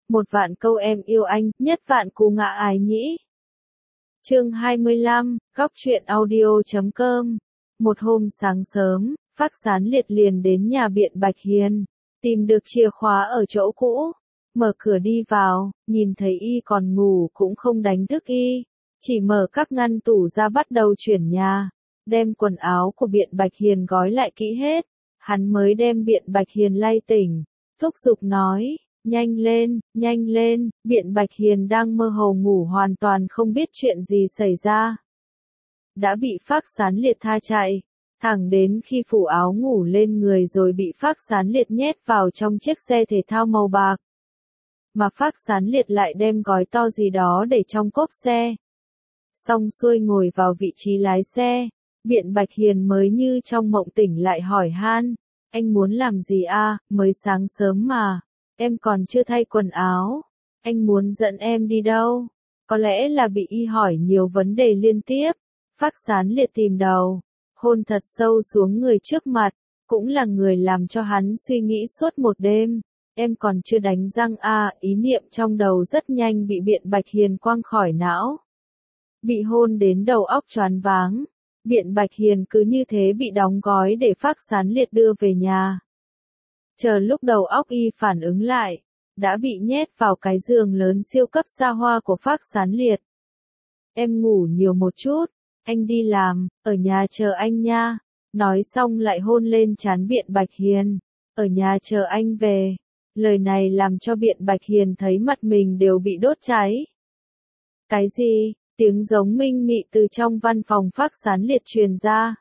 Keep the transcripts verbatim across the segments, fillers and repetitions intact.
Một vạn câu em yêu anh, nhất vạn cú ngã ái nhĩ. Chương hai mươi lăm, góc truyện audio chấm com. Một hôm sáng sớm, Phác Sán Liệt liền đến nhà Biện Bạch Hiền, tìm được chìa khóa ở chỗ cũ, mở cửa đi vào, nhìn thấy y còn ngủ cũng không đánh thức y, chỉ mở các ngăn tủ ra bắt đầu chuyển nhà, đem quần áo của Biện Bạch Hiền gói lại kỹ hết, hắn mới đem Biện Bạch Hiền lay tỉnh, thúc giục nói, nhanh lên, nhanh lên, Biện Bạch Hiền đang mơ hồ ngủ hoàn toàn không biết chuyện gì xảy ra. Đã bị Phác Sán Liệt tha chạy, thẳng đến khi phủ áo ngủ lên người rồi bị Phác Sán Liệt nhét vào trong chiếc xe thể thao màu bạc. Mà Phác Sán Liệt lại đem gói to gì đó để trong cốp xe. Xong xuôi ngồi vào vị trí lái xe, Biện Bạch Hiền mới như trong mộng tỉnh lại hỏi han, anh muốn làm gì a? Mới sáng sớm mà, em còn chưa thay quần áo, anh muốn dẫn em đi đâu? Có lẽ là bị y hỏi nhiều vấn đề liên tiếp, Phác Sán Liệt tìm đầu, hôn thật sâu xuống người trước mặt, cũng là người làm cho hắn suy nghĩ suốt một đêm. Em còn chưa đánh răng a, ý niệm trong đầu rất nhanh bị Biện Bạch Hiền quăng khỏi não. Bị hôn đến đầu óc choáng váng, Biện Bạch Hiền cứ như thế bị đóng gói để Phác Sán Liệt đưa về nhà. Chờ lúc đầu óc y phản ứng lại, đã bị nhét vào cái giường lớn siêu cấp xa hoa của Phác Sán Liệt. Em ngủ nhiều một chút, anh đi làm, ở nhà chờ anh nha. Nói xong lại hôn lên trán Biện Bạch Hiền, ở nhà chờ anh về. Lời này làm cho Biện Bạch Hiền thấy mặt mình đều bị đốt cháy. Cái gì? Tiếng giống minh mị từ trong văn phòng Phác Sán Liệt truyền ra.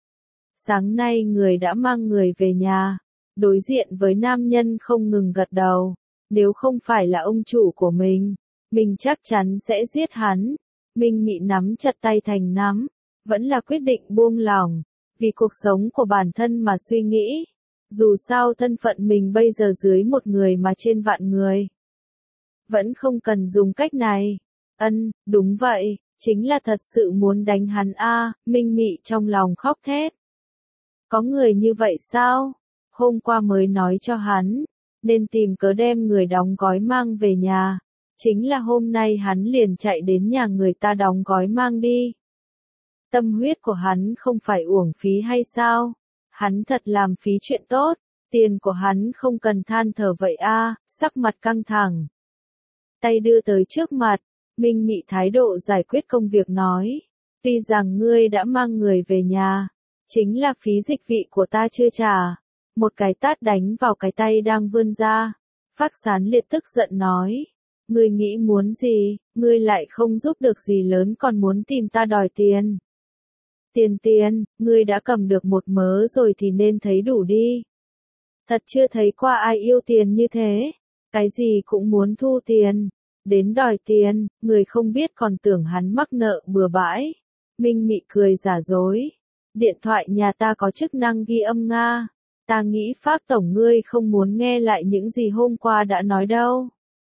Sáng nay người đã mang người về nhà, đối diện với nam nhân không ngừng gật đầu. Nếu không phải là ông chủ của mình, mình chắc chắn sẽ giết hắn. Minh mị nắm chặt tay thành nắm, vẫn là quyết định buông lỏng, vì cuộc sống của bản thân mà suy nghĩ. Dù sao thân phận mình bây giờ dưới một người mà trên vạn người. Vẫn không cần dùng cách này. Ân, đúng vậy, chính là thật sự muốn đánh hắn a, Minh mị trong lòng khóc thét. Có người như vậy sao? Hôm qua mới nói cho hắn, nên tìm cớ đem người đóng gói mang về nhà. Chính là hôm nay hắn liền chạy đến nhà người ta đóng gói mang đi. Tâm huyết của hắn không phải uổng phí hay sao? Hắn thật làm phí chuyện tốt, tiền của hắn không cần than thở vậy a, sắc mặt căng thẳng. Tay đưa tới trước mặt, Minh mị thái độ giải quyết công việc nói, tuy rằng ngươi đã mang người về nhà, chính là phí dịch vị của ta chưa trả. Một cái tát đánh vào cái tay đang vươn ra. Phác Sán Liệt tức giận nói, ngươi nghĩ muốn gì, ngươi lại không giúp được gì lớn còn muốn tìm ta đòi tiền. Tiền tiền, ngươi đã cầm được một mớ rồi thì nên thấy đủ đi. Thật chưa thấy qua ai yêu tiền như thế, cái gì cũng muốn thu tiền, đến đòi tiền, người không biết còn tưởng hắn mắc nợ bừa bãi. Minh mị cười giả dối, điện thoại nhà ta có chức năng ghi âm Nga, ta nghĩ Phác tổng ngươi không muốn nghe lại những gì hôm qua đã nói đâu.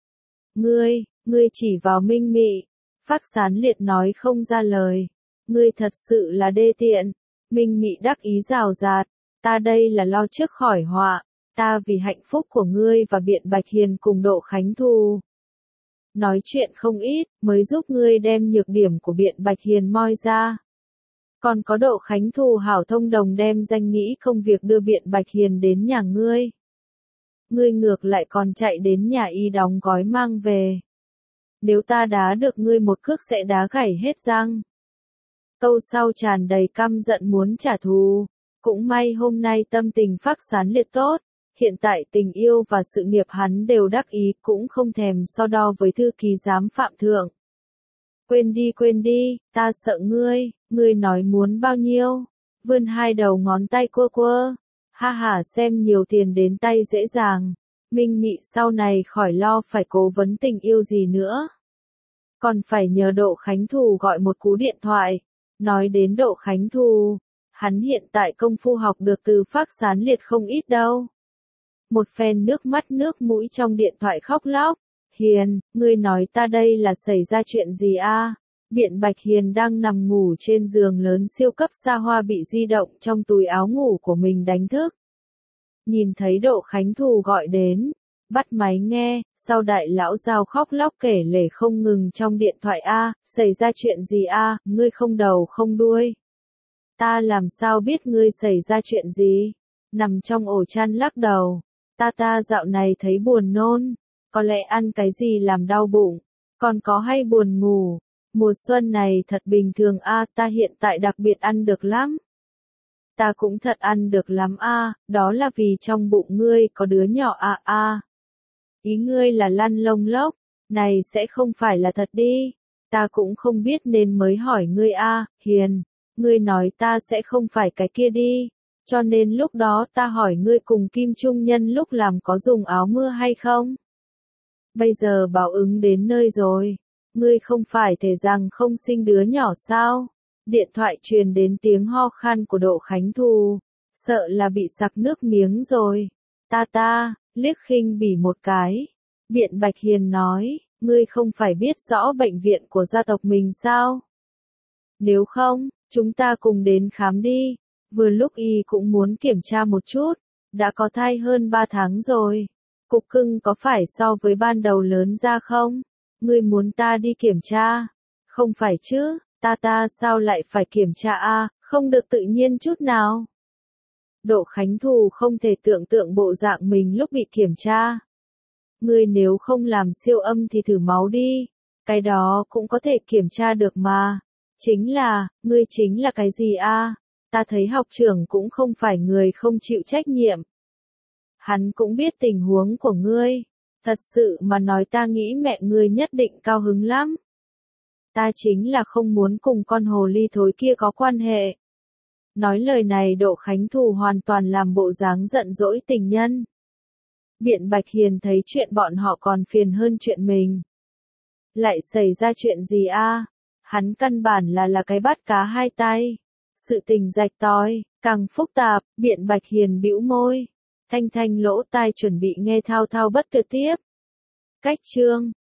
Ngươi, ngươi chỉ vào Minh mị, Phác Sán Liệt nói không ra lời. Ngươi thật sự là đê tiện. Minh mị đắc ý rào rạt, ta đây là lo trước khỏi họa, ta vì hạnh phúc của ngươi và Biện Bạch Hiền cùng Độ Khánh Thù. Nói chuyện không ít, mới giúp ngươi đem nhược điểm của Biện Bạch Hiền moi ra. Còn có Độ Khánh Thù hảo thông đồng đem danh nghĩ công việc đưa Biện Bạch Hiền đến nhà ngươi. Ngươi ngược lại còn chạy đến nhà y đóng gói mang về. Nếu ta đá được ngươi một cước sẽ đá gãy hết răng. Câu sau tràn đầy căm giận muốn trả thù. Cũng may hôm nay tâm tình Phác Sán Liệt tốt, hiện tại tình yêu và sự nghiệp hắn đều đắc ý, cũng không thèm so đo với thư ký giám Phạm Thượng. Quên đi quên đi, ta sợ ngươi, ngươi nói muốn bao nhiêu, vươn hai đầu ngón tay quơ quơ, ha ha xem nhiều tiền đến tay dễ dàng, Minh mị sau này khỏi lo phải cố vấn tình yêu gì nữa. Còn phải nhờ Độ Khánh Thù gọi một cú điện thoại. Nói đến Độ Khánh Thù, hắn hiện tại công phu học được từ Phác Sán Liệt không ít đâu. Một phen nước mắt nước mũi trong điện thoại khóc lóc, Hiền, ngươi nói ta đây là xảy ra chuyện gì a? Biện Bạch Hiền đang nằm ngủ trên giường lớn siêu cấp xa hoa bị di động trong túi áo ngủ của mình đánh thức. Nhìn thấy Độ Khánh Thù gọi đến, Bắt máy nghe, sau đại lão Giao khóc lóc kể lể không ngừng trong điện thoại. A, xảy ra chuyện gì a, ngươi không đầu không đuôi. Ta làm sao biết ngươi xảy ra chuyện gì? Nằm trong ổ chăn lắc đầu. Ta ta dạo này thấy buồn nôn. Có lẽ ăn cái gì làm đau bụng. Còn có hay buồn ngủ. Mùa xuân này thật bình thường a, ta hiện tại đặc biệt ăn được lắm. Ta cũng thật ăn được lắm a, đó là vì trong bụng ngươi có đứa nhỏ a a. Ý ngươi là lăn lông lốc, này sẽ không phải là thật đi. Ta cũng không biết nên mới hỏi ngươi a, Hiền, ngươi nói ta sẽ không phải cái kia đi. Cho nên lúc đó ta hỏi ngươi cùng Kim Trung Nhân lúc làm có dùng áo mưa hay không? Bây giờ báo ứng đến nơi rồi. Ngươi không phải thể rằng không sinh đứa nhỏ sao? Điện thoại truyền đến tiếng ho khan của Đỗ Khánh Thù. Sợ là bị sặc nước miếng rồi. Ta ta, liếc khinh bỉ một cái. Biện Bạch Hiền nói, ngươi không phải biết rõ bệnh viện của gia tộc mình sao? Nếu không, chúng ta cùng đến khám đi. Vừa lúc y cũng muốn kiểm tra một chút. Đã có thai hơn ba tháng rồi. Cục cưng có phải so với ban đầu lớn ra không? Ngươi muốn ta đi kiểm tra? Không phải chứ, ta ta sao lại phải kiểm tra a, không được tự nhiên chút nào. Đỗ Khánh Thù không thể tưởng tượng bộ dạng mình lúc bị kiểm tra. Ngươi nếu không làm siêu âm thì thử máu đi, cái đó cũng có thể kiểm tra được mà. Chính là, ngươi chính là cái gì a? Ta thấy học trưởng cũng không phải người không chịu trách nhiệm. Hắn cũng biết tình huống của ngươi. Thật sự mà nói ta nghĩ mẹ ngươi nhất định cao hứng lắm. Ta chính là không muốn cùng con hồ ly thối kia có quan hệ. Nói lời này Đỗ Khánh Thù hoàn toàn làm bộ dáng giận dỗi tình nhân. Biện Bạch Hiền thấy chuyện bọn họ còn phiền hơn chuyện mình. Lại xảy ra chuyện gì a? Hắn căn bản là là cái bắt cá hai tay. Sự tình rạch ròi, càng phức tạp, Biện Bạch Hiền bĩu môi. Thanh Thanh lỗ tai chuẩn bị nghe thao thao bất tuyệt tiếp. Cách chương